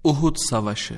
Uhud Savaşı.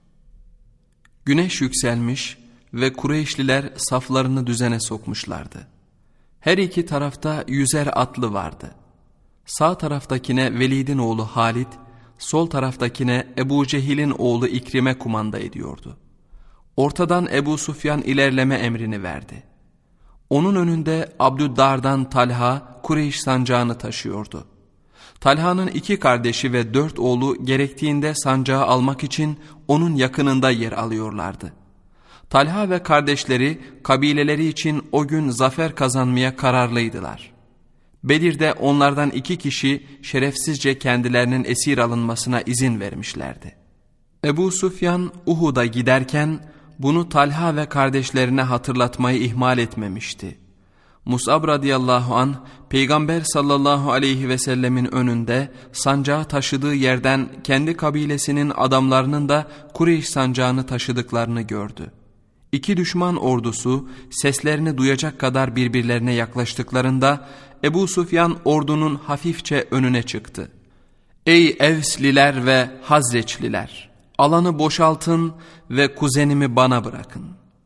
Güneş yükselmiş ve Kureyşliler saflarını düzene sokmuşlardı. Her iki tarafta 100'er atlı vardı. Sağ taraftakine Velid'in oğlu Halid, sol taraftakine Ebu Cehil'in oğlu İkrim'e kumanda ediyordu. Ortadan Ebu Sufyan ilerleme emrini verdi. Onun önünde Abdüddar'dan Talha Kureyş sancağını taşıyordu. Talha'nın 2 kardeşi ve 4 oğlu gerektiğinde sancağı almak için onun yakınında yer alıyorlardı. Talha ve kardeşleri kabileleri için o gün zafer kazanmaya kararlıydılar. Bedir'de onlardan 2 kişi şerefsizce kendilerinin esir alınmasına izin vermişlerdi. Ebu Sufyan Uhud'a giderken bunu Talha ve kardeşlerine hatırlatmayı ihmal etmemişti. Mus'ab radıyallahu anh Peygamber sallallahu aleyhi ve sellemin önünde sancağı taşıdığı yerden kendi kabilesinin adamlarının da Kureyş sancağını taşıdıklarını gördü. 2 düşman ordusu seslerini duyacak kadar birbirlerine yaklaştıklarında Ebu Sufyan ordunun hafifçe önüne çıktı. "Ey Evsliler ve Hazreçliler! Alanı boşaltın ve kuzenimi bana bırakın.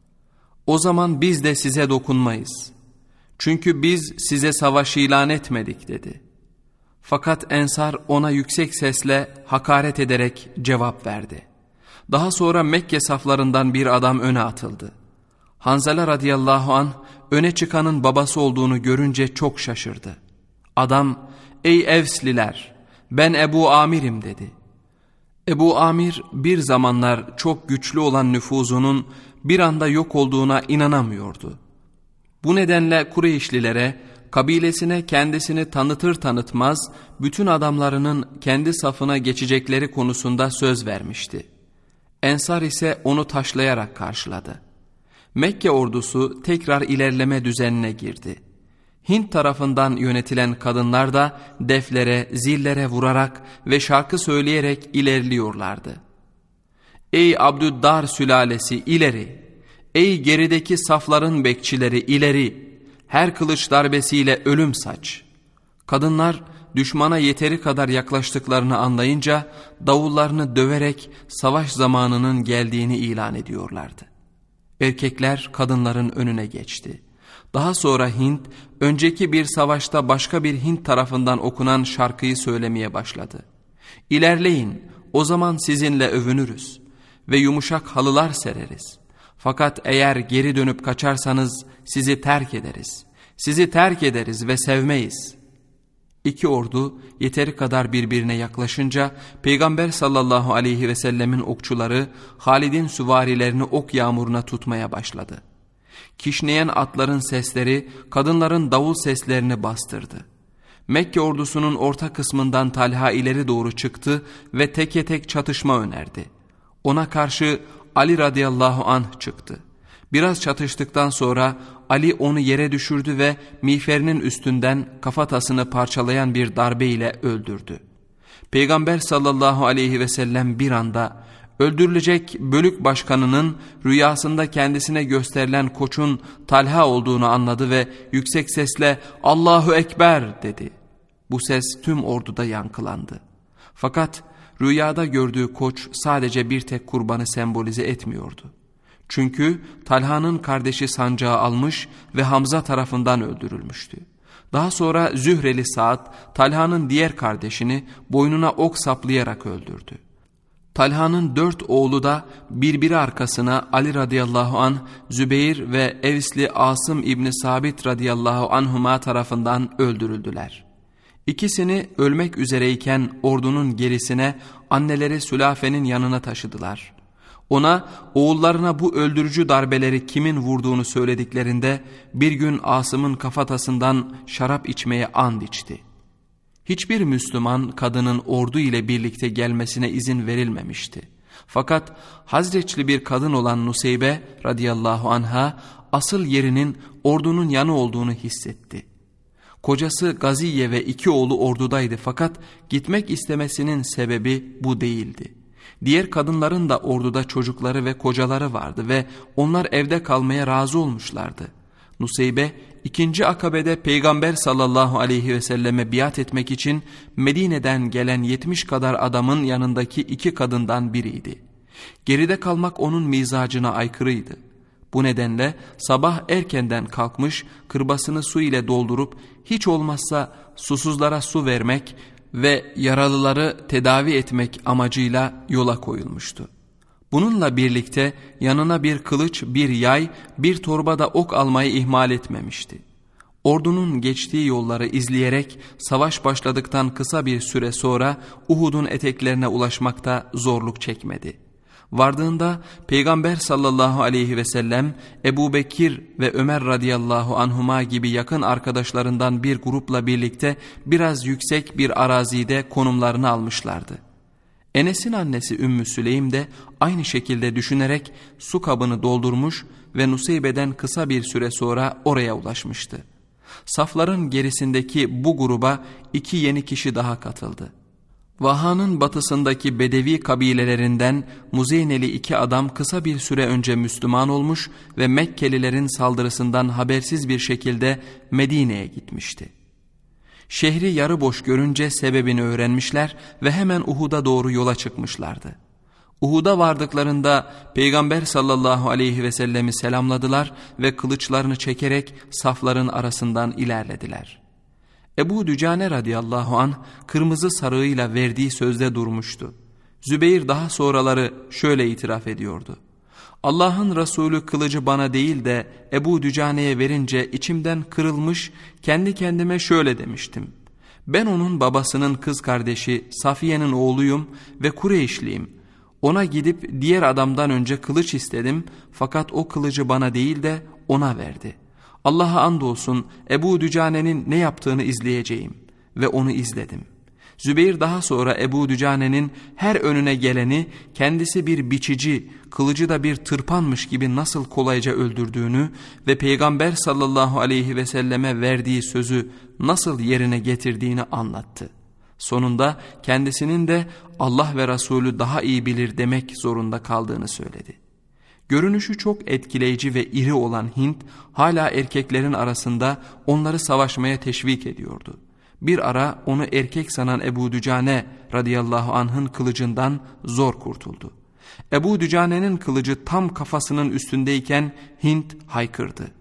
O zaman biz de size dokunmayız. Çünkü biz size savaş ilan etmedik" dedi. Fakat Ensar ona yüksek sesle hakaret ederek cevap verdi. Daha sonra Mekke saflarından bir adam öne atıldı. Hanzala radıyallahu anh öne çıkanın babası olduğunu görünce çok şaşırdı. Adam, "Ey Evsliler, ben Ebu Amir'im" dedi. Ebu Amir bir zamanlar çok güçlü olan nüfuzunun bir anda yok olduğuna inanamıyordu. Bu nedenle Kureyşlilere kabilesine kendisini tanıtır tanıtmaz bütün adamlarının kendi safına geçecekleri konusunda söz vermişti. Ensar ise onu taşlayarak karşıladı. Mekke ordusu tekrar ilerleme düzenine girdi. Hint tarafından yönetilen kadınlar da deflere, zillere vurarak ve şarkı söyleyerek ilerliyorlardı. "Ey Abdüddar sülalesi ileri! Ey gerideki safların bekçileri ileri! Her kılıç darbesiyle ölüm saç!" Kadınlar düşmana yeteri kadar yaklaştıklarını anlayınca davullarını döverek savaş zamanının geldiğini ilan ediyorlardı. Erkekler kadınların önüne geçti. Daha sonra Hint, önceki bir savaşta başka bir Hint tarafından okunan şarkıyı söylemeye başladı. "İlerleyin, o zaman sizinle övünürüz ve yumuşak halılar sereriz. Fakat eğer geri dönüp kaçarsanız sizi terk ederiz. Sizi terk ederiz ve sevmeyiz." 2 ordu yeteri kadar birbirine yaklaşınca Peygamber sallallahu aleyhi ve sellemin okçuları Halid'in süvarilerini ok yağmuruna tutmaya başladı. Kişneyen atların sesleri kadınların davul seslerini bastırdı. Mekke ordusunun orta kısmından Talha ileri doğru çıktı ve teke tek çatışma önerdi. Ona karşı Ali radıyallahu anh çıktı. Biraz çatıştıktan sonra Ali onu yere düşürdü ve miğferinin üstünden kafatasını parçalayan bir darbe ile öldürdü. Peygamber sallallahu aleyhi ve sellem bir anda öldürülecek bölük başkanının rüyasında kendisine gösterilen koçun Talha olduğunu anladı ve yüksek sesle "Allahu Ekber" dedi. Bu ses tüm orduda yankılandı. Fakat rüyada gördüğü koç sadece bir tek kurbanı sembolize etmiyordu. Çünkü Talha'nın kardeşi sancağı almış ve Hamza tarafından öldürülmüştü. Daha sonra Zühreli Sa'd, Talha'nın diğer kardeşini boynuna ok saplayarak öldürdü. Talha'nın 4 oğlu da birbiri arkasına Ali radıyallahu anh, Zübeyir ve Evsli Asım İbni Sabit radıyallahu anhuma tarafından öldürüldüler. İkisini ölmek üzereyken ordunun gerisine anneleri Sülafe'nin yanına taşıdılar. Ona oğullarına bu öldürücü darbeleri kimin vurduğunu söylediklerinde bir gün Asım'ın kafatasından şarap içmeye and içti. Hiçbir Müslüman kadının ordu ile birlikte gelmesine izin verilmemişti. Fakat Hazreçli bir kadın olan Nuseybe radıyallahu anha asıl yerinin ordunun yanı olduğunu hissetti. Kocası Gaziye ve 2 oğlu ordudaydı fakat gitmek istemesinin sebebi bu değildi. Diğer kadınların da orduda çocukları ve kocaları vardı ve onlar evde kalmaya razı olmuşlardı. Nuseybe ikinci akabede Peygamber sallallahu aleyhi ve selleme biat etmek için Medine'den gelen 70 kadar adamın yanındaki 2 kadından biriydi. Geride kalmak onun mizacına aykırıydı. Bu nedenle sabah erkenden kalkmış, kırbasını su ile doldurup hiç olmazsa susuzlara su vermek ve yaralıları tedavi etmek amacıyla yola koyulmuştu. Bununla birlikte yanına bir kılıç, bir yay, bir torbada ok almayı ihmal etmemişti. Ordunun geçtiği yolları izleyerek savaş başladıktan kısa bir süre sonra Uhud'un eteklerine ulaşmakta zorluk çekmedi. Vardığında Peygamber sallallahu aleyhi ve sellem Ebu Bekir ve Ömer radıyallahu anhuma gibi yakın arkadaşlarından bir grupla birlikte biraz yüksek bir arazide konumlarını almışlardı. Enes'in annesi Ümmü Süleym de aynı şekilde düşünerek su kabını doldurmuş ve Nuseybe'den kısa bir süre sonra oraya ulaşmıştı. Safların gerisindeki bu gruba 2 yeni kişi daha katıldı. Vaha'nın batısındaki Bedevi kabilelerinden Muzeyneli 2 adam kısa bir süre önce Müslüman olmuş ve Mekkelilerin saldırısından habersiz bir şekilde Medine'ye gitmişti. Şehri yarı boş görünce sebebini öğrenmişler ve hemen Uhud'a doğru yola çıkmışlardı. Uhud'a vardıklarında Peygamber sallallahu aleyhi ve sellemi selamladılar ve kılıçlarını çekerek safların arasından ilerlediler. Ebu Dücane radıyallahu anh kırmızı sarığıyla verdiği sözde durmuştu. Zübeyir daha sonraları şöyle itiraf ediyordu. Allah'ın Resulü kılıcı bana değil de Ebu Dücane'ye verince içimden kırılmış, kendi kendime şöyle demiştim. Ben onun babasının kız kardeşi Safiye'nin oğluyum ve Kureyşliyim. Ona gidip diğer adamdan önce kılıç istedim fakat o kılıcı bana değil de ona verdi. Allah'a andolsun Ebu Dücane'nin ne yaptığını izleyeceğim ve onu izledim. Zübeyir daha sonra Ebu Dücane'nin her önüne geleni kendisi bir biçici, kılıcı da bir tırpanmış gibi nasıl kolayca öldürdüğünü ve Peygamber sallallahu aleyhi ve selleme verdiği sözü nasıl yerine getirdiğini anlattı. Sonunda kendisinin de Allah ve Resulü daha iyi bilir demek zorunda kaldığını söyledi. Görünüşü çok etkileyici ve iri olan Hint hala erkeklerin arasında onları savaşmaya teşvik ediyordu. Bir ara onu erkek sanan Ebu Dücane radıyallahu anh'ın kılıcından zor kurtuldu. Ebu Dücane'nin kılıcı tam kafasının üstündeyken Hint haykırdı.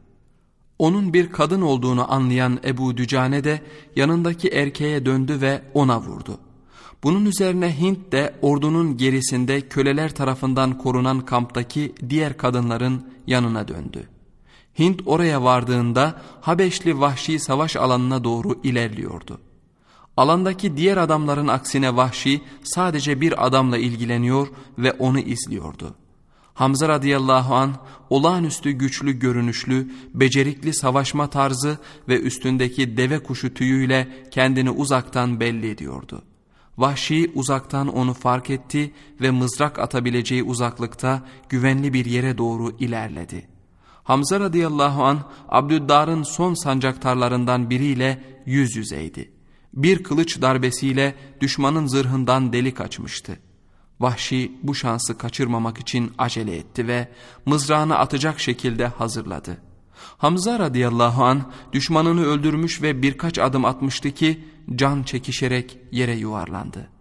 Onun bir kadın olduğunu anlayan Ebu Dücane de yanındaki erkeğe döndü ve ona vurdu. Bunun üzerine Hint de ordunun gerisinde köleler tarafından korunan kamptaki diğer kadınların yanına döndü. Hint oraya vardığında Habeşli Vahşi savaş alanına doğru ilerliyordu. Alandaki diğer adamların aksine Vahşi sadece bir adamla ilgileniyor ve onu izliyordu. Hamza radıyallahu anh olağanüstü güçlü görünüşlü, becerikli savaşma tarzı ve üstündeki deve kuşu tüyüyle kendini uzaktan belli ediyordu. Vahşi uzaktan onu fark etti ve mızrak atabileceği uzaklıkta güvenli bir yere doğru ilerledi. Hamza radıyallahu anh Abdüddar'ın son sancaktarlarından biriyle yüz yüzeydi. Bir kılıç darbesiyle düşmanın zırhından delik açmıştı. Vahşi bu şansı kaçırmamak için acele etti ve mızrağını atacak şekilde hazırladı. Hamza radıyallahu anh düşmanını öldürmüş ve birkaç adım atmıştı ki can çekişerek yere yuvarlandı.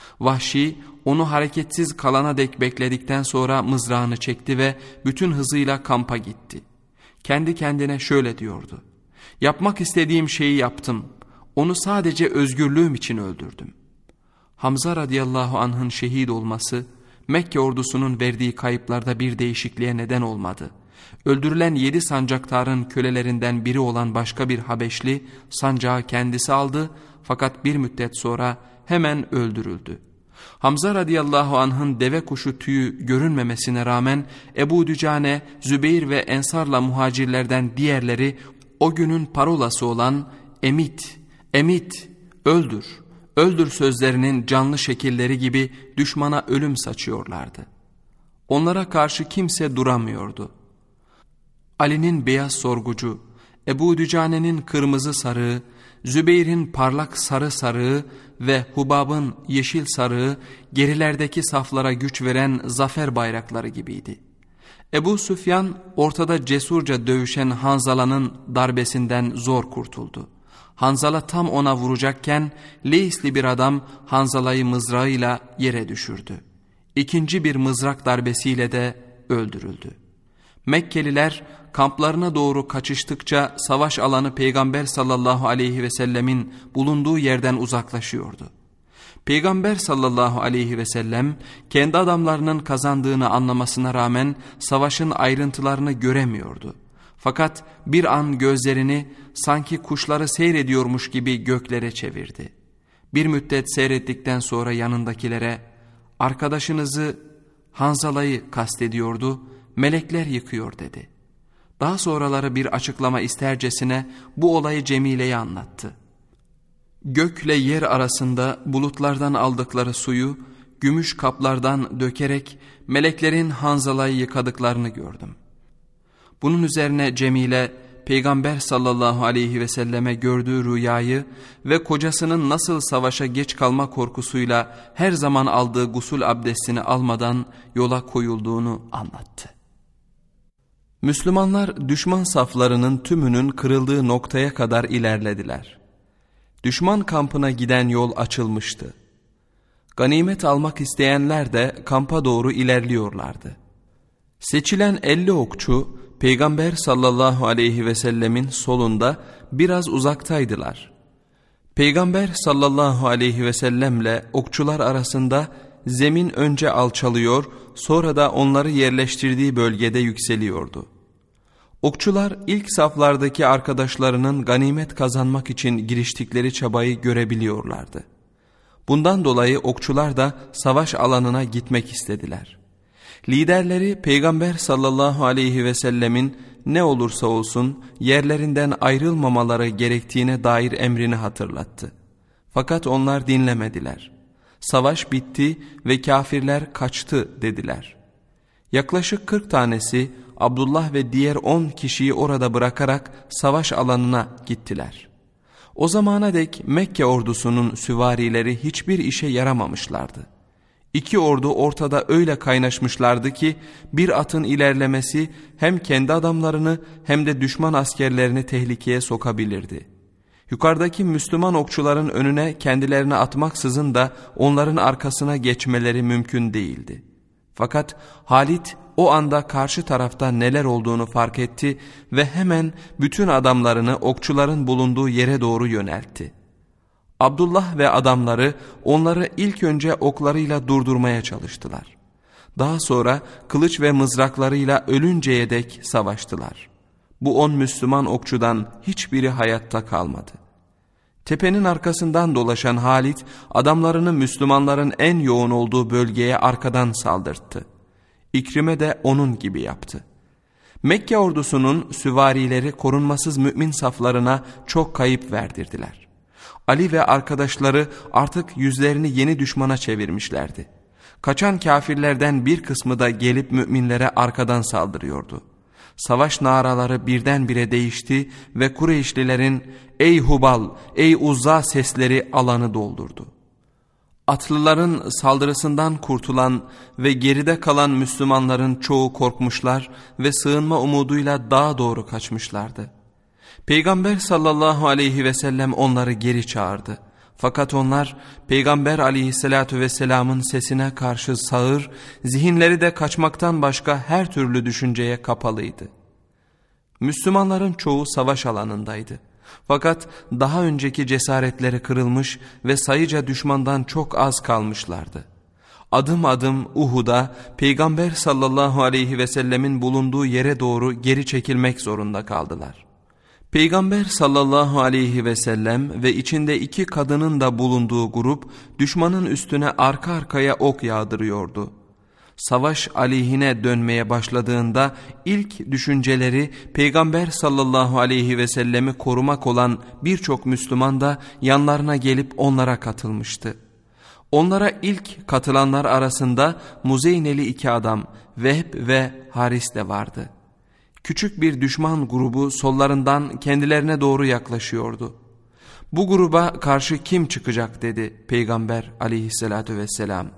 Vahşi onu hareketsiz kalana dek bekledikten sonra mızrağını çekti ve bütün hızıyla kampa gitti. Kendi kendine şöyle diyordu. Yapmak istediğim şeyi yaptım. Onu sadece özgürlüğüm için öldürdüm. Hamza radıyallahu anh'ın şehit olması Mekke ordusunun verdiği kayıplarda bir değişikliğe neden olmadı. Öldürülen 7 sancaktarın kölelerinden biri olan başka bir Habeşli sancağı kendisi aldı fakat bir müddet sonra hemen öldürüldü. Hamza radıyallahu anh'ın deve kuşu tüyü görünmemesine rağmen Ebu Dücane, Zübeyir ve Ensar'la muhacirlerden diğerleri o günün parolası olan "Emit, emit, öldür, öldür" sözlerinin canlı şekilleri gibi düşmana ölüm saçıyorlardı. Onlara karşı kimse duramıyordu. Ali'nin beyaz sorgucu, Ebu Dücane'nin kırmızı sarığı, Zübeyir'in parlak sarı sarığı ve Hubab'ın yeşil sarığı gerilerdeki saflara güç veren zafer bayrakları gibiydi. Ebu Süfyan ortada cesurca dövüşen Hanzala'nın darbesinden zor kurtuldu. Hanzala tam ona vuracakken Leysli bir adam Hanzala'yı mızrağıyla yere düşürdü. İkinci bir mızrak darbesiyle de öldürüldü. Mekkeliler kamplarına doğru kaçıştıkça savaş alanı Peygamber sallallahu aleyhi ve sellemin bulunduğu yerden uzaklaşıyordu. Peygamber sallallahu aleyhi ve sellem kendi adamlarının kazandığını anlamasına rağmen savaşın ayrıntılarını göremiyordu. Fakat bir an gözlerini sanki kuşları seyrediyormuş gibi göklere çevirdi. Bir müddet seyrettikten sonra yanındakilere "Arkadaşınızı Hanzala'yı kastediyordu, melekler yıkıyor" dedi. Daha sonraları bir açıklama istercesine bu olayı Cemile'ye anlattı. "Gökle yer arasında bulutlardan aldıkları suyu gümüş kaplardan dökerek meleklerin Hanzala'yı yıkadıklarını gördüm." Bunun üzerine Cemile Peygamber sallallahu aleyhi ve selleme gördüğü rüyayı ve kocasının nasıl savaşa geç kalma korkusuyla her zaman aldığı gusül abdestini almadan yola koyulduğunu anlattı. Müslümanlar düşman saflarının tümünün kırıldığı noktaya kadar ilerlediler. Düşman kampına giden yol açılmıştı. Ganimet almak isteyenler de kampa doğru ilerliyorlardı. Seçilen 50 okçu Peygamber sallallahu aleyhi ve sellemin solunda biraz uzaktaydılar. Peygamber sallallahu aleyhi ve sellemle okçular arasında zemin önce alçalıyor, sonra da onları yerleştirdiği bölgede yükseliyordu. Okçular ilk saflardaki arkadaşlarının ganimet kazanmak için giriştikleri çabayı görebiliyorlardı. Bundan dolayı okçular da savaş alanına gitmek istediler. Liderleri Peygamber sallallahu aleyhi ve sellemin ne olursa olsun yerlerinden ayrılmamaları gerektiğine dair emrini hatırlattı. Fakat onlar dinlemediler. Savaş bitti ve kafirler kaçtı dediler. Yaklaşık 40 tanesi Abdullah ve diğer 10 kişiyi orada bırakarak savaş alanına gittiler. O zamana dek Mekke ordusunun süvarileri hiçbir işe yaramamışlardı. İki ordu ortada öyle kaynaşmışlardı ki bir atın ilerlemesi hem kendi adamlarını hem de düşman askerlerini tehlikeye sokabilirdi. Yukarıdaki Müslüman okçuların önüne kendilerini atmaksızın da onların arkasına geçmeleri mümkün değildi. Fakat Halit o anda karşı tarafta neler olduğunu fark etti ve hemen bütün adamlarını okçuların bulunduğu yere doğru yöneltti. Abdullah ve adamları onları ilk önce oklarıyla durdurmaya çalıştılar. Daha sonra kılıç ve mızraklarıyla ölünceye dek savaştılar. Bu 10 Müslüman okçudan hiçbiri hayatta kalmadı. Tepenin arkasından dolaşan Halit adamlarını Müslümanların en yoğun olduğu bölgeye arkadan saldırttı. İkrime de onun gibi yaptı. Mekke ordusunun süvarileri korunmasız mümin saflarına çok kayıp verdirdiler. Ali ve arkadaşları artık yüzlerini yeni düşmana çevirmişlerdi. Kaçan kafirlerden bir kısmı da gelip müminlere arkadan saldırıyordu. Savaş naraları birdenbire değişti ve Kureyşlilerin "Ey Hubal, ey Uzza" sesleri alanı doldurdu. Atlıların saldırısından kurtulan ve geride kalan Müslümanların çoğu korkmuşlar ve sığınma umuduyla dağa doğru kaçmışlardı. Peygamber sallallahu aleyhi ve sellem onları geri çağırdı. Fakat onlar Peygamber aleyhissalatu vesselamın sesine karşı sağır, zihinleri de kaçmaktan başka her türlü düşünceye kapalıydı. Müslümanların çoğu savaş alanındaydı. Fakat daha önceki cesaretleri kırılmış ve sayıca düşmandan çok az kalmışlardı. Adım adım Uhud'a Peygamber sallallahu aleyhi ve sellemin bulunduğu yere doğru geri çekilmek zorunda kaldılar. Peygamber sallallahu aleyhi ve sellem ve içinde 2 kadının da bulunduğu grup düşmanın üstüne arka arkaya ok yağdırıyordu. Savaş aleyhine dönmeye başladığında ilk düşünceleri Peygamber sallallahu aleyhi ve sellemi korumak olan birçok Müslüman da yanlarına gelip onlara katılmıştı. Onlara ilk katılanlar arasında Muzeyneli 2 adam Vehb ve Haris de vardı. Küçük bir düşman grubu sollarından kendilerine doğru yaklaşıyordu. Bu gruba karşı kim çıkacak dedi Peygamber aleyhissalatü vesselam.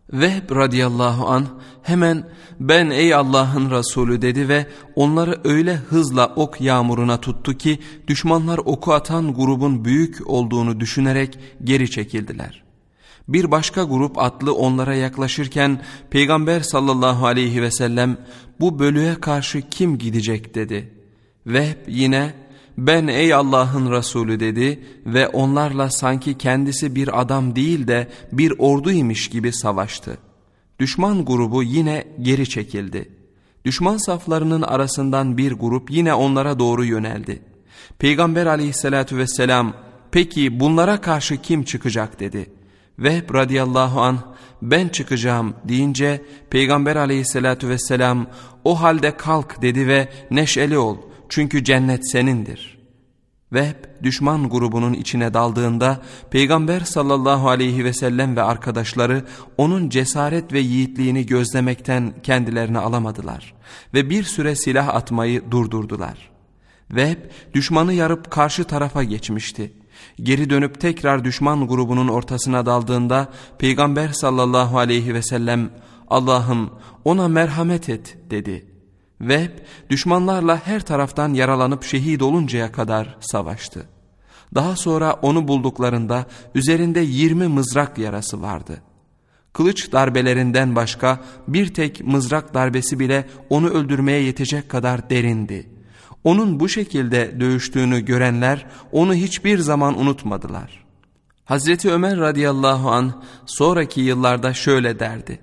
Vehb radıyallahu anh hemen ben ey Allah'ın Resulü dedi ve onları öyle hızla ok yağmuruna tuttu ki düşmanlar oku atan grubun büyük olduğunu düşünerek geri çekildiler. Bir başka grup atlı onlara yaklaşırken Peygamber sallallahu aleyhi ve sellem bu bölüğe karşı kim gidecek dedi. Vehb yine ben ey Allah'ın Resulü dedi ve onlarla sanki kendisi bir adam değil de bir orduymuş gibi savaştı. Düşman grubu yine geri çekildi. Düşman saflarının arasından bir grup yine onlara doğru yöneldi. Peygamber aleyhissalatü vesselam peki bunlara karşı kim çıkacak dedi. Vehb radıyallahu anh ben çıkacağım deyince Peygamber aleyhissalatü vesselam o halde kalk dedi ve neşeli ol çünkü cennet senindir. Vehb düşman grubunun içine daldığında Peygamber sallallahu aleyhi ve sellem ve arkadaşları onun cesaret ve yiğitliğini gözlemekten kendilerini alamadılar ve bir süre silah atmayı durdurdular. Vehb düşmanı yarıp karşı tarafa geçmişti. Geri dönüp tekrar düşman grubunun ortasına daldığında Peygamber sallallahu aleyhi ve sellem Allah'ım ona merhamet et dedi. Vehb düşmanlarla her taraftan yaralanıp şehit oluncaya kadar savaştı. Daha sonra onu bulduklarında üzerinde 20 mızrak yarası vardı. Kılıç darbelerinden başka bir tek mızrak darbesi bile onu öldürmeye yetecek kadar derindi. Onun bu şekilde dövüştüğünü görenler onu hiçbir zaman unutmadılar. Hazreti Ömer radıyallahu anh sonraki yıllarda şöyle derdi.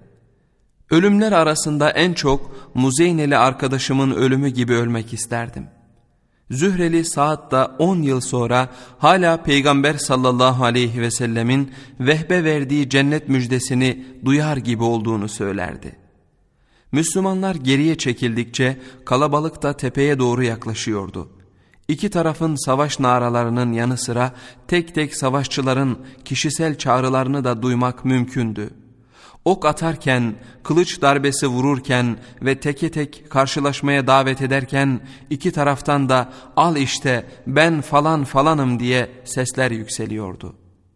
Ölümler arasında en çok Muzeyneli arkadaşımın ölümü gibi ölmek isterdim. Zühreli Sa'd da 10 yıl sonra hala Peygamber sallallahu aleyhi ve sellemin Vehbe verdiği cennet müjdesini duyar gibi olduğunu söylerdi. Müslümanlar geriye çekildikçe kalabalık da tepeye doğru yaklaşıyordu. İki tarafın savaş naralarının yanı sıra tek tek savaşçıların kişisel çağrılarını da duymak mümkündü. Ok atarken, kılıç darbesi vururken ve teke tek karşılaşmaya davet ederken iki taraftan da al işte ben falan falanım diye sesler yükseliyordu.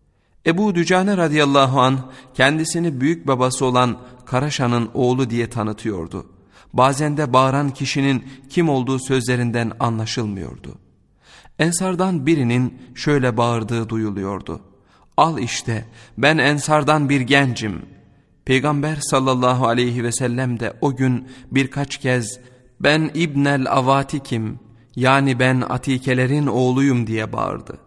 Ebu Dücane radıyallahu anh kendisini büyük babası olan Karaşan'ın oğlu diye tanıtıyordu. Bazen de bağıran kişinin kim olduğu sözlerinden anlaşılmıyordu. Ensardan birinin şöyle bağırdığı duyuluyordu. Al işte ben Ensardan bir gencim. Peygamber sallallahu aleyhi ve sellem de o gün birkaç kez ben İbnel Avatik'im yani ben Atikelerin oğluyum diye bağırdı.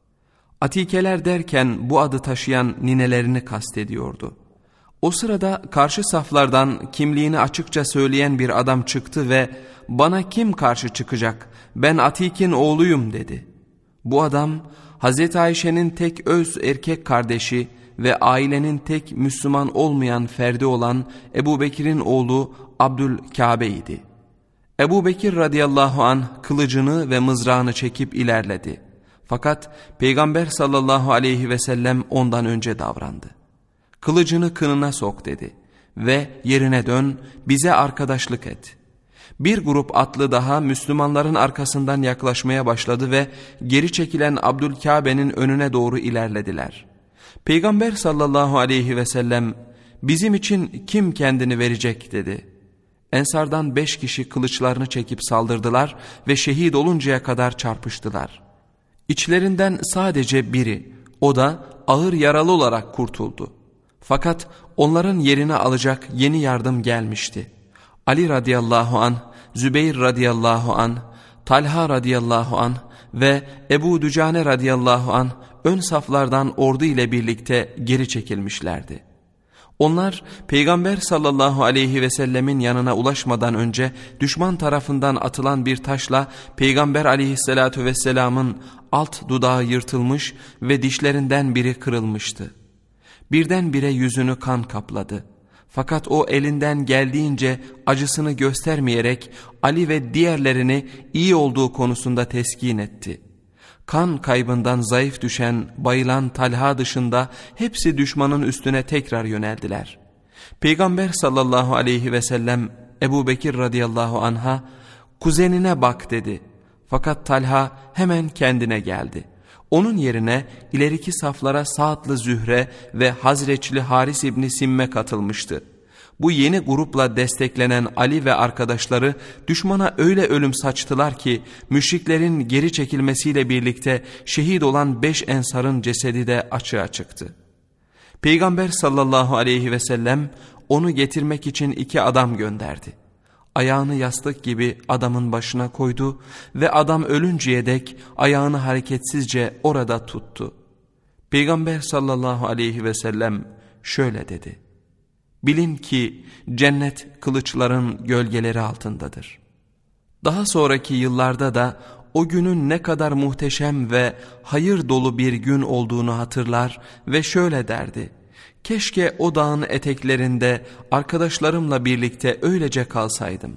Atikeler derken bu adı taşıyan ninelerini kastediyordu. O sırada karşı saflardan kimliğini açıkça söyleyen bir adam çıktı ve bana kim karşı çıkacak ben Atik'in oğluyum dedi. Bu adam Hazreti Ayşe'nin tek öz erkek kardeşi ve ailenin tek Müslüman olmayan ferdi olan Ebu Bekir'in oğlu Abdülkabe idi. Ebu Bekir radıyallahu anh kılıcını ve mızrağını çekip ilerledi. Fakat Peygamber sallallahu aleyhi ve sellem ondan önce davrandı. Kılıcını kınına sok dedi ve yerine dön bize arkadaşlık et. Bir grup atlı daha Müslümanların arkasından yaklaşmaya başladı ve geri çekilen Abdülkabe'nin önüne doğru ilerlediler. Peygamber sallallahu aleyhi ve sellem bizim için kim kendini verecek dedi. Ensardan 5 kişi kılıçlarını çekip saldırdılar ve şehit oluncaya kadar çarpıştılar. İçlerinden sadece biri, o da ağır yaralı olarak kurtuldu. Fakat onların yerini alacak yeni yardım gelmişti. Ali radıyallahu anh, Zübeyir radıyallahu anh, Talha radıyallahu anh ve Ebu Dücane radıyallahu anh ön saflardan ordu ile birlikte geri çekilmişlerdi. Onlar Peygamber sallallahu aleyhi ve sellemin yanına ulaşmadan önce düşman tarafından atılan bir taşla Peygamber aleyhissalatu vesselamın alt dudağı yırtılmış ve dişlerinden biri kırılmıştı. Birdenbire yüzünü kan kapladı. Fakat o elinden geldiğince acısını göstermeyerek Ali ve diğerlerini iyi olduğu konusunda teskin etti. Kan kaybından zayıf düşen, bayılan Talha dışında hepsi düşmanın üstüne tekrar yöneldiler. Peygamber sallallahu aleyhi ve sellem Ebu Bekir radıyallahu anh'a kuzenine bak dedi. Fakat Talha hemen kendine geldi. Onun yerine ileriki saflara Sa'dlı Zühre ve Hazreçli Haris İbni Simme katılmıştı. Bu yeni grupla desteklenen Ali ve arkadaşları düşmana öyle ölüm saçtılar ki müşriklerin geri çekilmesiyle birlikte şehit olan 5 ensarın cesedi de açığa çıktı. Peygamber sallallahu aleyhi ve sellem onu getirmek için 2 adam gönderdi. Ayağını yastık gibi adamın başına koydu ve adam ölünceye dek ayağını hareketsizce orada tuttu. Peygamber sallallahu aleyhi ve sellem şöyle dedi: "Bilin ki cennet kılıçların gölgeleri altındadır." Daha sonraki yıllarda da o günün ne kadar muhteşem ve hayır dolu bir gün olduğunu hatırlar ve şöyle derdi: "Keşke o dağın eteklerinde arkadaşlarımla birlikte öylece kalsaydım."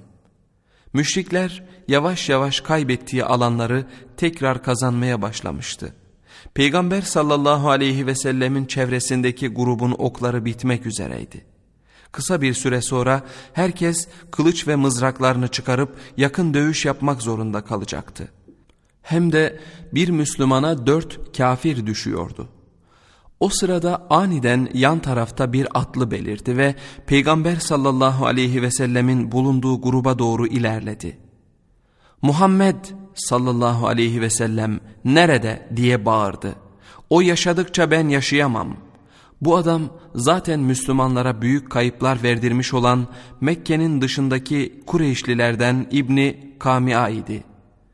Müşrikler yavaş yavaş kaybettiği alanları tekrar kazanmaya başlamıştı. Peygamber sallallahu aleyhi ve sellemin çevresindeki grubun okları bitmek üzereydi. Kısa bir süre sonra herkes kılıç ve mızraklarını çıkarıp yakın dövüş yapmak zorunda kalacaktı. Hem de bir Müslümana 4 kafir düşüyordu. O sırada aniden yan tarafta bir atlı belirdi ve Peygamber sallallahu aleyhi ve sellemin bulunduğu gruba doğru ilerledi. "Muhammed sallallahu aleyhi ve sellem nerede?" diye bağırdı. "O yaşadıkça ben yaşayamam." Bu adam zaten Müslümanlara büyük kayıplar verdirmiş olan Mekke'nin dışındaki Kureyşlilerden İbni Kamia idi.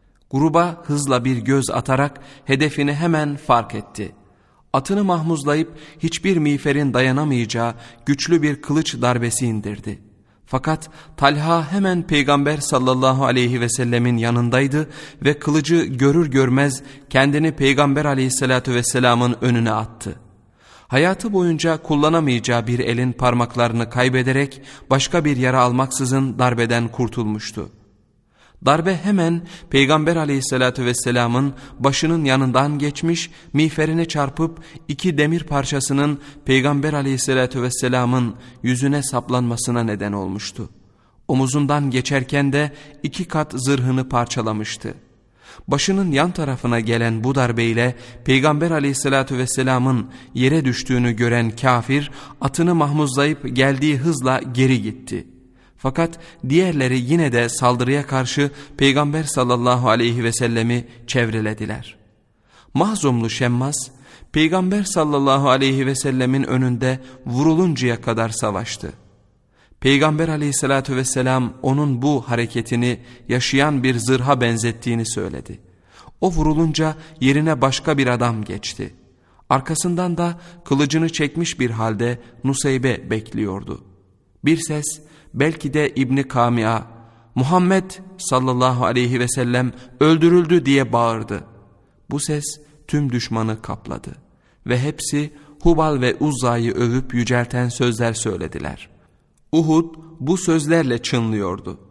Gruba hızla bir göz atarak hedefini hemen fark etti. Atını mahmuzlayıp hiçbir miğferin dayanamayacağı güçlü bir kılıç darbesi indirdi. Fakat Talha hemen Peygamber sallallahu aleyhi ve sellemin yanındaydı ve kılıcı görür görmez kendini Peygamber aleyhissalatü vesselamın önüne attı. Hayatı boyunca kullanamayacağı bir elin parmaklarını kaybederek başka bir yara almaksızın darbeden kurtulmuştu. Darbe hemen Peygamber aleyhissalatü vesselamın başının yanından geçmiş, miğferine çarpıp 2 demir parçasının Peygamber aleyhissalatü vesselamın yüzüne saplanmasına neden olmuştu. Omuzundan geçerken de 2 kat zırhını parçalamıştı. Başının yan tarafına gelen bu darbeyle Peygamber aleyhissalatü vesselamın yere düştüğünü gören kafir atını mahmuzlayıp geldiği hızla geri gitti. Fakat diğerleri yine de saldırıya karşı Peygamber sallallahu aleyhi ve sellemi çevrelediler. Mahzumlu Şemmas, Peygamber sallallahu aleyhi ve sellemin önünde vuruluncaya kadar savaştı. Peygamber aleyhissalatü vesselam onun bu hareketini yaşayan bir zırha benzettiğini söyledi. O vurulunca yerine başka bir adam geçti. Arkasından da kılıcını çekmiş bir halde Nuseybe bekliyordu. Bir ses, belki de İbni Kamia, "Muhammed sallallahu aleyhi ve sellem öldürüldü" diye bağırdı. Bu ses tüm düşmanı kapladı ve hepsi Hubal ve Uzza'yı övüp yücelten sözler söylediler. Uhud bu sözlerle çınlıyordu.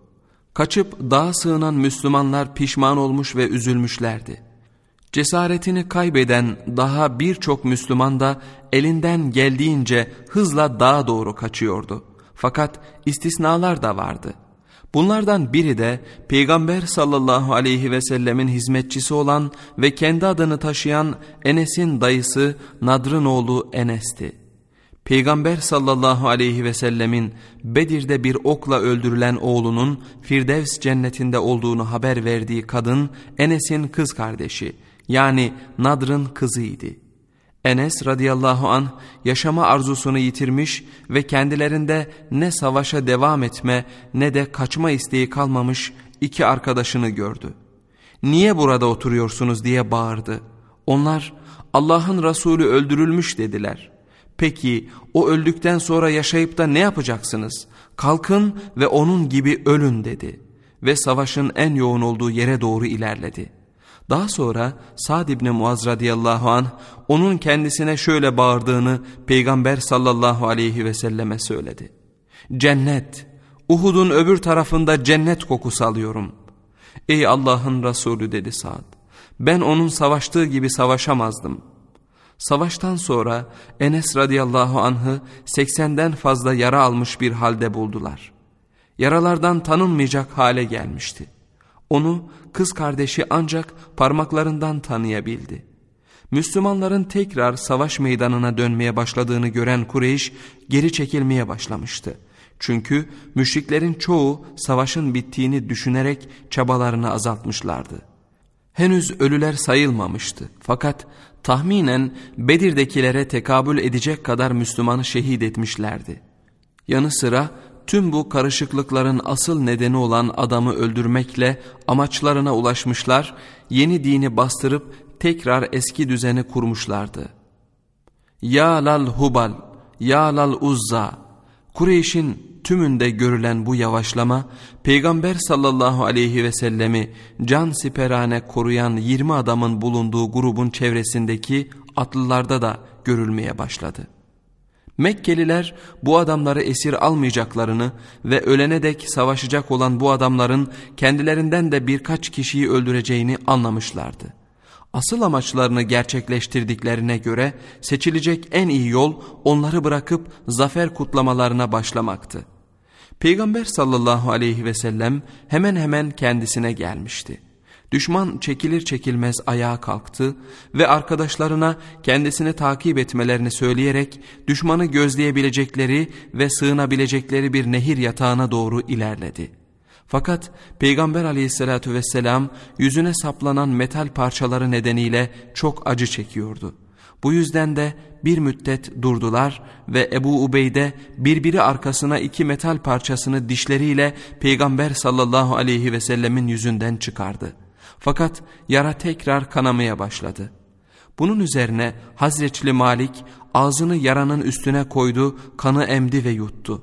Kaçıp dağa sığınan Müslümanlar pişman olmuş ve üzülmüşlerdi. Cesaretini kaybeden daha birçok Müslüman da elinden geldiğince hızla dağa doğru kaçıyordu. Fakat istisnalar da vardı. Bunlardan biri de Peygamber sallallahu aleyhi ve sellemin hizmetçisi olan ve kendi adını taşıyan Enes'in dayısı Nadr'ın oğlu Enes'ti. Peygamber sallallahu aleyhi ve sellemin Bedir'de bir okla öldürülen oğlunun Firdevs cennetinde olduğunu haber verdiği kadın Enes'in kız kardeşi, yani Nadr'ın kızıydı. Enes radıyallahu anh yaşama arzusunu yitirmiş ve kendilerinde ne savaşa devam etme ne de kaçma isteği kalmamış 2 arkadaşını gördü. "Niye burada oturuyorsunuz?" diye bağırdı. Onlar, "Allah'ın Resulü öldürülmüş" dediler. "Peki o öldükten sonra yaşayıp da ne yapacaksınız? Kalkın ve onun gibi ölün" dedi. Ve savaşın en yoğun olduğu yere doğru ilerledi. Daha sonra Sa'd ibn Muaz radıyallahu anh onun kendisine şöyle bağırdığını Peygamber sallallahu aleyhi ve selleme söyledi. "Cennet, Uhud'un öbür tarafında cennet kokusu alıyorum." "Ey Allah'ın Resulü" dedi Sa'd, "ben onun savaştığı gibi savaşamazdım." Savaştan sonra Enes radıyallahu anh'ı 80'den fazla yara almış bir halde buldular. Yaralardan tanınmayacak hale gelmişti. Onu kız kardeşi ancak parmaklarından tanıyabildi. Müslümanların tekrar savaş meydanına dönmeye başladığını gören Kureyş geri çekilmeye başlamıştı. Çünkü müşriklerin çoğu savaşın bittiğini düşünerek çabalarını azaltmışlardı. Henüz ölüler sayılmamıştı. Fakat tahminen Bedir'dekilere tekabül edecek kadar Müslümanı şehit etmişlerdi. Yanı sıra tüm bu karışıklıkların asıl nedeni olan adamı öldürmekle amaçlarına ulaşmışlar, yeni dini bastırıp tekrar eski düzeni kurmuşlardı. Ya lal Hubal, ya lal Uzza. Kureyş'in tümünde görülen bu yavaşlama, Peygamber sallallahu aleyhi ve sellemi can siperhane koruyan 20 adamın bulunduğu grubun çevresindeki atlılarda da görülmeye başladı. Mekkeliler bu adamları esir almayacaklarını ve ölene dek savaşacak olan bu adamların kendilerinden de birkaç kişiyi öldüreceğini anlamışlardı. Asıl amaçlarını gerçekleştirdiklerine göre seçilecek en iyi yol onları bırakıp zafer kutlamalarına başlamaktı. Peygamber sallallahu aleyhi ve sellem hemen hemen kendisine gelmişti. Düşman çekilir çekilmez ayağa kalktı ve arkadaşlarına kendisini takip etmelerini söyleyerek düşmanı gözleyebilecekleri ve sığınabilecekleri bir nehir yatağına doğru ilerledi. Fakat Peygamber aleyhissalatü vesselam yüzüne saplanan metal parçaları nedeniyle çok acı çekiyordu. Bu yüzden de bir müddet durdular ve Ebu Ubeyde birbiri arkasına 2 metal parçasını dişleriyle Peygamber sallallahu aleyhi ve sellemin yüzünden çıkardı. Fakat yara tekrar kanamaya başladı. Bunun üzerine Hazreçli Malik ağzını yaranın üstüne koydu, kanı emdi ve yuttu.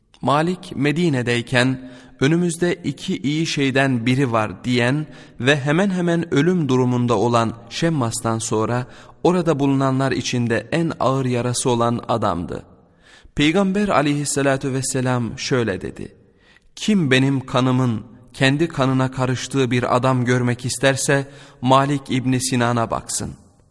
Malik Medine'deyken önümüzde 2 iyi şeyden biri var diyen ve hemen hemen ölüm durumunda olan Şemmas'tan sonra orada bulunanlar içinde en ağır yarası olan adamdı. Peygamber aleyhissalatü vesselam şöyle dedi: "Kim benim kanımın kendi kanına karıştığı bir adam görmek isterse Malik İbni Sinan'a baksın."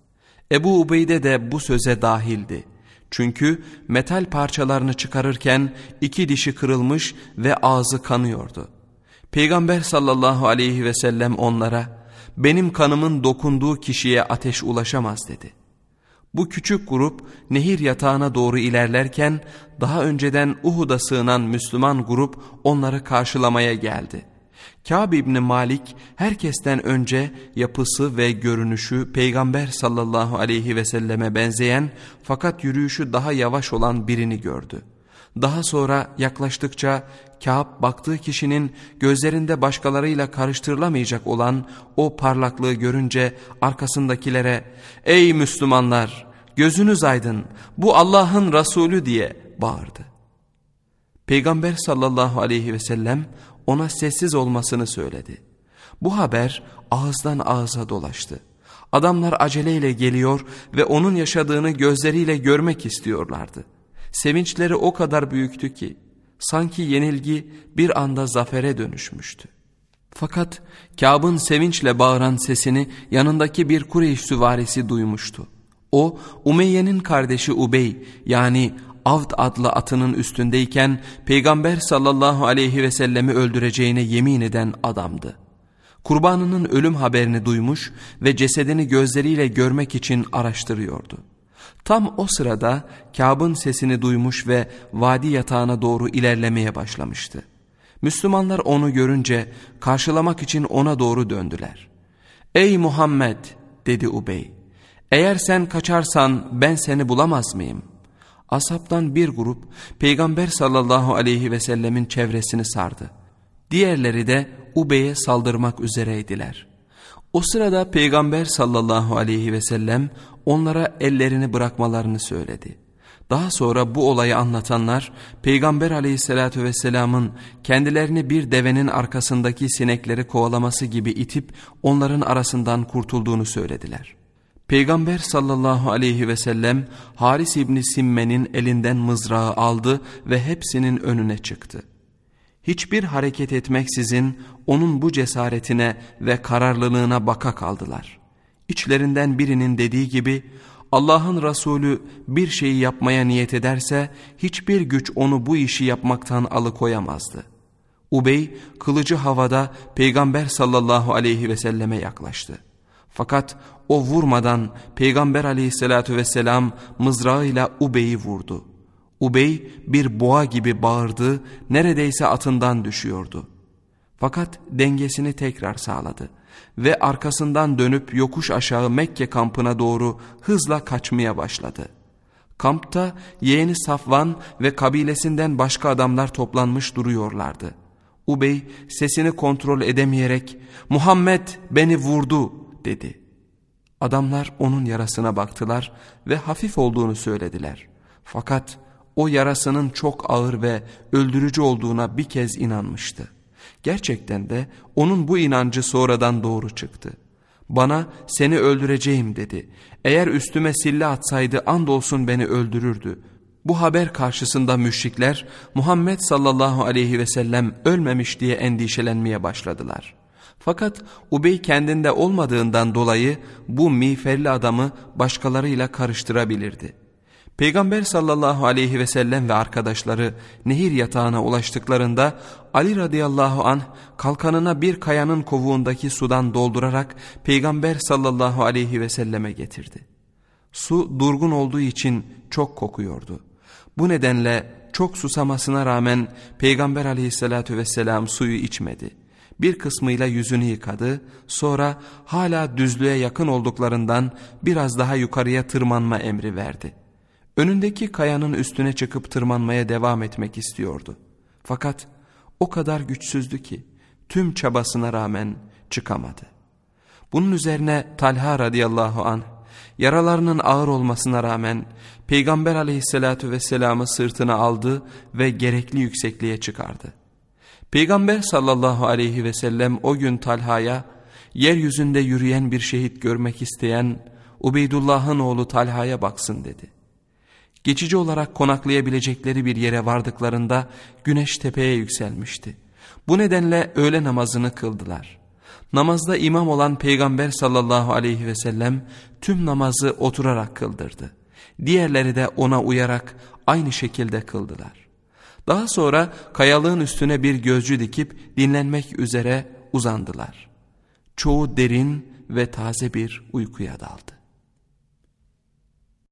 Ebu Ubeyde de bu söze dahildi. Çünkü metal parçalarını çıkarırken 2 dişi kırılmış ve ağzı kanıyordu. Peygamber sallallahu aleyhi ve sellem onlara, "Benim kanımın dokunduğu kişiye ateş ulaşamaz." dedi. Bu küçük grup nehir yatağına doğru ilerlerken daha önceden Uhud'a sığınan Müslüman grup onları karşılamaya geldi. Kâb İbni Malik herkesten önce yapısı ve görünüşü Peygamber sallallahu aleyhi ve selleme benzeyen fakat yürüyüşü daha yavaş olan birini gördü. Daha sonra yaklaştıkça Kâb baktığı kişinin gözlerinde başkalarıyla karıştırılamayacak olan o parlaklığı görünce arkasındakilere, "Ey Müslümanlar, gözünüz aydın, bu Allah'ın Resulü" diye bağırdı. Peygamber sallallahu aleyhi ve sellem ona sessiz olmasını söyledi. Bu haber ağızdan ağıza dolaştı. Adamlar aceleyle geliyor ve onun yaşadığını gözleriyle görmek istiyorlardı. Sevinçleri o kadar büyüktü ki sanki yenilgi bir anda zafere dönüşmüştü. Fakat Kâb'ın sevinçle bağıran sesini yanındaki bir Kureyş süvarisi duymuştu. O Umeyye'nin kardeşi Ubey, yani Avd adlı atının üstündeyken Peygamber sallallahu aleyhi ve sellemi öldüreceğine yemin eden adamdı. Kurbanının ölüm haberini duymuş ve cesedini gözleriyle görmek için araştırıyordu. Tam o sırada Kâb'ın sesini duymuş ve vadi yatağına doğru ilerlemeye başlamıştı. Müslümanlar onu görünce karşılamak için ona doğru döndüler. "Ey Muhammed," dedi Ubey, "eğer sen kaçarsan ben seni bulamaz mıyım?" Ashabtan bir grup Peygamber sallallahu aleyhi ve sellemin çevresini sardı. Diğerleri de Ubey'e saldırmak üzereydiler. O sırada Peygamber sallallahu aleyhi ve sellem onlara ellerini bırakmalarını söyledi. Daha sonra bu olayı anlatanlar Peygamber aleyhissalatü vesselamın kendilerini bir devenin arkasındaki sinekleri kovalaması gibi itip onların arasından kurtulduğunu söylediler. Peygamber sallallahu aleyhi ve sellem Haris İbni Simme'nin elinden mızrağı aldı ve hepsinin önüne çıktı. Hiçbir hareket etmeksizin onun bu cesaretine ve kararlılığına baka kaldılar. İçlerinden birinin dediği gibi, Allah'ın Resulü bir şeyi yapmaya niyet ederse hiçbir güç onu bu işi yapmaktan alıkoyamazdı. Ubey kılıcı havada Peygamber sallallahu aleyhi ve selleme yaklaştı. Fakat o vurmadan Peygamber aleyhissalatü vesselam mızrağıyla Ubey'i vurdu. Ubey bir boğa gibi bağırdı, neredeyse atından düşüyordu. Fakat dengesini tekrar sağladı ve arkasından dönüp yokuş aşağı Mekke kampına doğru hızla kaçmaya başladı. Kampta yeğeni Safvan ve kabilesinden başka adamlar toplanmış duruyorlardı. Ubey sesini kontrol edemeyerek "Muhammed beni vurdu" dedi. Adamlar onun yarasına baktılar ve hafif olduğunu söylediler. Fakat o yarasının çok ağır ve öldürücü olduğuna bir kez inanmıştı. Gerçekten de onun bu inancı sonradan doğru çıktı. "Bana seni öldüreceğim" dedi. "Eğer üstüme sille atsaydı andolsun beni öldürürdü." Bu haber karşısında müşrikler Muhammed sallallahu aleyhi ve sellem ölmemiş diye endişelenmeye başladılar. Fakat Ubey kendinde olmadığından dolayı bu miğferli adamı başkalarıyla karıştırabilirdi. Peygamber sallallahu aleyhi ve sellem ve arkadaşları nehir yatağına ulaştıklarında Ali radıyallahu anh kalkanına bir kayanın kovuğundaki sudan doldurarak Peygamber sallallahu aleyhi ve selleme getirdi. Su durgun olduğu için çok kokuyordu. Bu nedenle çok susamasına rağmen Peygamber aleyhissalatü vesselam suyu içmedi. Bir kısmıyla yüzünü yıkadı, sonra hala düzlüğe yakın olduklarından biraz daha yukarıya tırmanma emri verdi. Önündeki kayanın üstüne çıkıp tırmanmaya devam etmek istiyordu. Fakat o kadar güçsüzdü ki tüm çabasına rağmen çıkamadı. Bunun üzerine Talha radıyallahu anh yaralarının ağır olmasına rağmen Peygamber aleyhissalatü vesselam'ı sırtına aldı ve gerekli yüksekliğe çıkardı. Peygamber sallallahu aleyhi ve sellem o gün Talha'ya "Yeryüzünde yürüyen bir şehit görmek isteyen Ubeydullah'ın oğlu Talha'ya baksın" dedi. Geçici olarak konaklayabilecekleri bir yere vardıklarında güneş tepeye yükselmişti. Bu nedenle öğle namazını kıldılar. Namazda imam olan Peygamber sallallahu aleyhi ve sellem tüm namazı oturarak kıldırdı. Diğerleri de ona uyarak aynı şekilde kıldılar. Daha sonra kayalığın üstüne bir gözcü dikip dinlenmek üzere uzandılar. Çoğu derin ve taze bir uykuya daldı.